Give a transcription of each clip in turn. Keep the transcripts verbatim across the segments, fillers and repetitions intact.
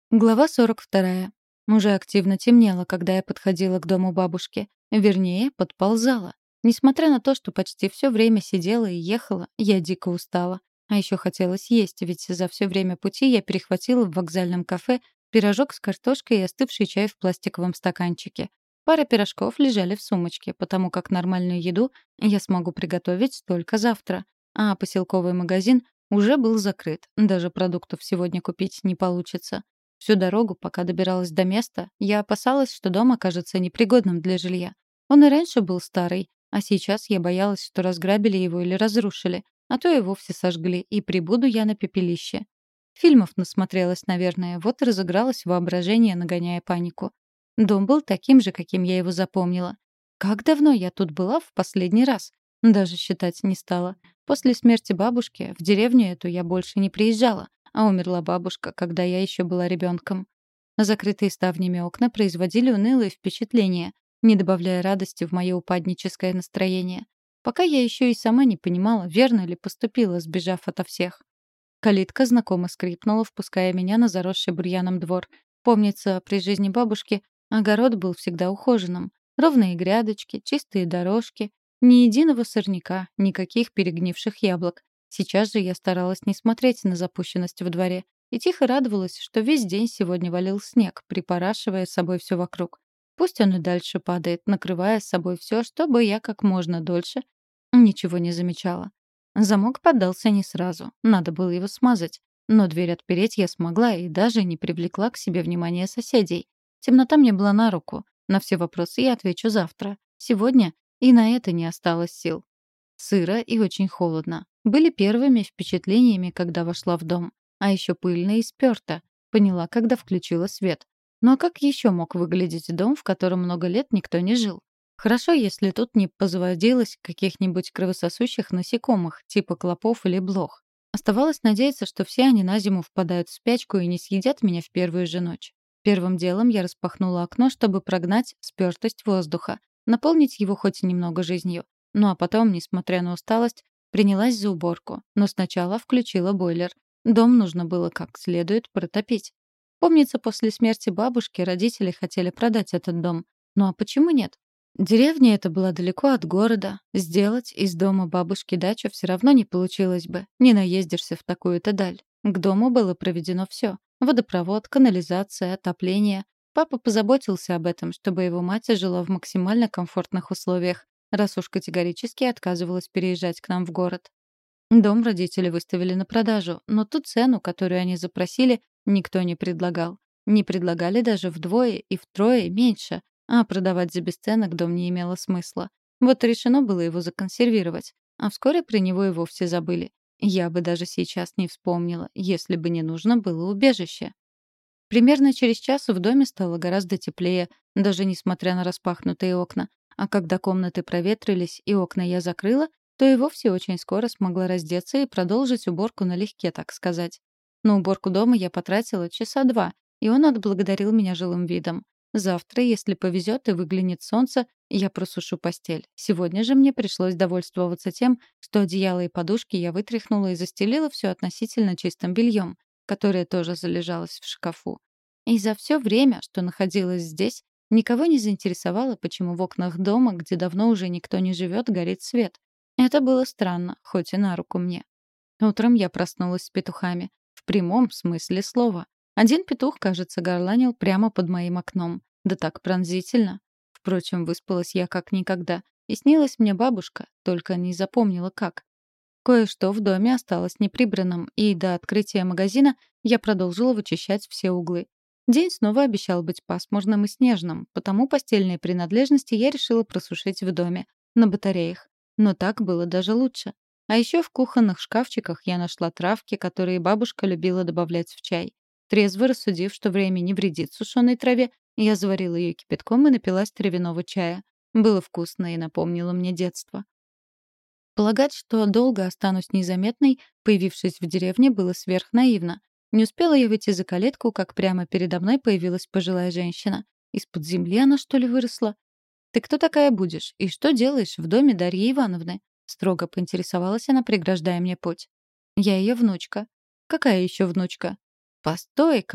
Глава сорок вторая. Уже активно темнело, когда я подходила к дому бабушки. Вернее, подползала. Несмотря на то, что почти все время сидела и ехала, я дико устала. А еще хотелось есть, ведь за все время пути я перехватила в вокзальном кафе пирожок с картошкой и остывший чай в пластиковом стаканчике. Пара пирожков лежали в сумочке, потому как нормальную еду я смогу приготовить только завтра. А поселковый магазин уже был закрыт. Даже продуктов сегодня купить не получится. Всю дорогу, пока добиралась до места, я опасалась, что дом окажется непригодным для жилья. Он и раньше был старый, а сейчас я боялась, что разграбили его или разрушили, а то и вовсе сожгли, и прибуду я на пепелище. Фильмов насмотрелась, наверное, вот и разыгралось воображение, нагоняя панику. Дом был таким же, каким я его запомнила. Как давно я тут была в последний раз? Даже считать не стала. После смерти бабушки в деревню эту я больше не приезжала, а умерла бабушка, когда я еще была ребенком. Закрытые ставнями окна производили унылое впечатление, не добавляя радости в мое упадническое настроение. Пока я еще и сама не понимала, верно ли поступила, сбежав ото всех. Калитка знакомо скрипнула, впуская меня на заросший бурьяном двор. Помнится, при жизни бабушки огород был всегда ухоженным. Ровные грядочки, чистые дорожки, ни единого сорняка, никаких перегнивших яблок. Сейчас же я старалась не смотреть на запущенность в дворе и тихо радовалась, что весь день сегодня валил снег, припорашивая с собой все вокруг. Пусть он и дальше падает, накрывая с собой все, чтобы я как можно дольше ничего не замечала. Замок поддался не сразу, надо было его смазать. Но дверь отпереть я смогла и даже не привлекла к себе внимания соседей. Темнота мне была на руку. На все вопросы я отвечу завтра. Сегодня и на это не осталось сил. Сыро и очень холодно. Были первыми впечатлениями, когда вошла в дом. А еще пыльно и спёрто. Поняла, когда включила свет. Ну а как еще мог выглядеть дом, в котором много лет никто не жил? Хорошо, если тут не позводилось каких-нибудь кровососущих насекомых, типа клопов или блох. Оставалось надеяться, что все они на зиму впадают в спячку и не съедят меня в первую же ночь. Первым делом я распахнула окно, чтобы прогнать спёртость воздуха, наполнить его хоть немного жизнью. Ну а потом, несмотря на усталость, принялась за уборку. Но сначала включила бойлер. Дом нужно было как следует протопить. Помнится, после смерти бабушки родители хотели продать этот дом. Ну а почему нет? Деревня эта была далеко от города. Сделать из дома бабушки дачу все равно не получилось бы. Не наездишься в такую-то даль. К дому было проведено все: водопровод, канализация, отопление. Папа позаботился об этом, чтобы его мать жила в максимально комфортных условиях, раз уж категорически отказывалась переезжать к нам в город. Дом родители выставили на продажу, но ту цену, которую они запросили, никто не предлагал. Не предлагали даже вдвое и втрое меньше, а продавать за бесценок дом не имело смысла. Вот и решено было его законсервировать, а вскоре про него и вовсе забыли. Я бы даже сейчас не вспомнила, если бы не нужно было убежище. Примерно через час в доме стало гораздо теплее, даже несмотря на распахнутые окна. А когда комнаты проветрились и окна я закрыла, то и вовсе очень скоро смогла раздеться и продолжить уборку налегке, так сказать. На уборку дома я потратила часа два, и он отблагодарил меня жилым видом. Завтра, если повезет и выглянет солнце, я просушу постель. Сегодня же мне пришлось довольствоваться тем, что одеяло и подушки я вытряхнула и застелила все относительно чистым бельем, которое тоже залежалось в шкафу. И за все время, что находилась здесь, никого не заинтересовало, почему в окнах дома, где давно уже никто не живет, горит свет. Это было странно, хоть и на руку мне. Утром я проснулась с петухами. В прямом смысле слова. Один петух, кажется, горланил прямо под моим окном. Да так пронзительно. Впрочем, выспалась я как никогда. И снилась мне бабушка, только не запомнила как. Кое-что в доме осталось неприбранным, и до открытия магазина я продолжила вычищать все углы. День снова обещал быть пасмурным и снежным, потому постельные принадлежности я решила просушить в доме, на батареях. Но так было даже лучше. А еще в кухонных шкафчиках я нашла травки, которые бабушка любила добавлять в чай. Трезво рассудив, что время не вредит сушеной траве, я заварила ее кипятком и напилась травяного чая. Было вкусно и напомнило мне детство. Полагать, что долго останусь незаметной, появившись в деревне, было сверхнаивно. Не успела я выйти за калитку, как прямо передо мной появилась пожилая женщина. Из-под земли она, что ли, выросла? «Ты кто такая будешь? И что делаешь в доме Дарьи Ивановны?» Строго поинтересовалась она, преграждая мне путь. «Я ее внучка». «Какая еще внучка?» «Постой-ка!»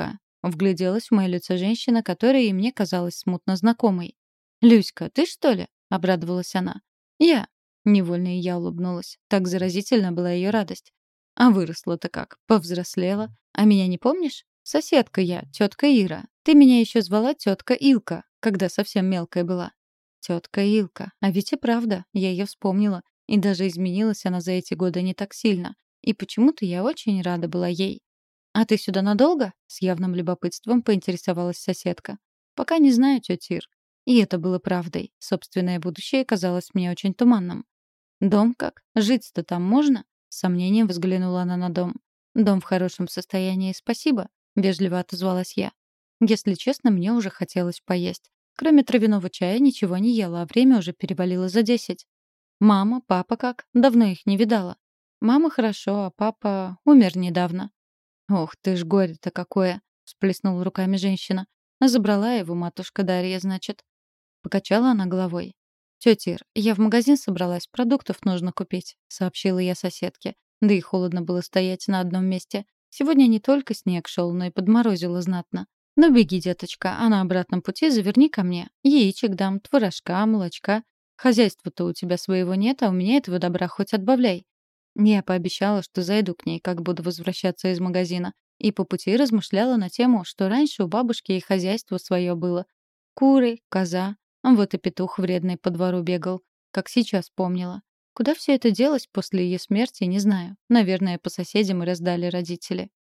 Вгляделась в мое лицо женщина, которая и мне казалась смутно знакомой. «Люська, ты что ли?» — обрадовалась она. «Я». Невольно и я улыбнулась. Так заразительна была ее радость. «А выросла-то как? Повзрослела? А меня не помнишь? Соседка я, тетка Ира. Ты меня еще звала тетка Илка, когда совсем мелкая была». Тетка Илка. А ведь и правда, я ее вспомнила. И даже изменилась она за эти годы не так сильно. И почему-то я очень рада была ей. «А ты сюда надолго?» — с явным любопытством поинтересовалась соседка. «Пока не знаю, тетя Ир». И это было правдой. Собственное будущее казалось мне очень туманным. «Дом как? Жить-то там можно?» С сомнением взглянула она на дом. «Дом в хорошем состоянии, спасибо», — вежливо отозвалась я. Если честно, мне уже хотелось поесть. Кроме травяного чая ничего не ела, а время уже перевалило за десять. «Мама, папа как? Давно их не видала». «Мама хорошо, а папа умер недавно». «Ох ты ж горе-то какое!» — всплеснула руками женщина. «Забрала его матушка Дарья, значит». Покачала она головой. «Тётя Ир, я в магазин собралась, продуктов нужно купить», — сообщила я соседке. Да и холодно было стоять на одном месте. Сегодня не только снег шел, но и подморозило знатно. «Ну беги, деточка, а на обратном пути заверни ко мне. Яичек дам, творожка, молочка. Хозяйства-то у тебя своего нет, а у меня этого добра хоть отбавляй». Я пообещала, что зайду к ней, как буду возвращаться из магазина, и по пути размышляла на тему, что раньше у бабушки и хозяйство свое было. Куры, коза, вот и петух вредный по двору бегал, как сейчас помнила. Куда все это делось после ее смерти, не знаю. Наверное, по соседям и раздали родители.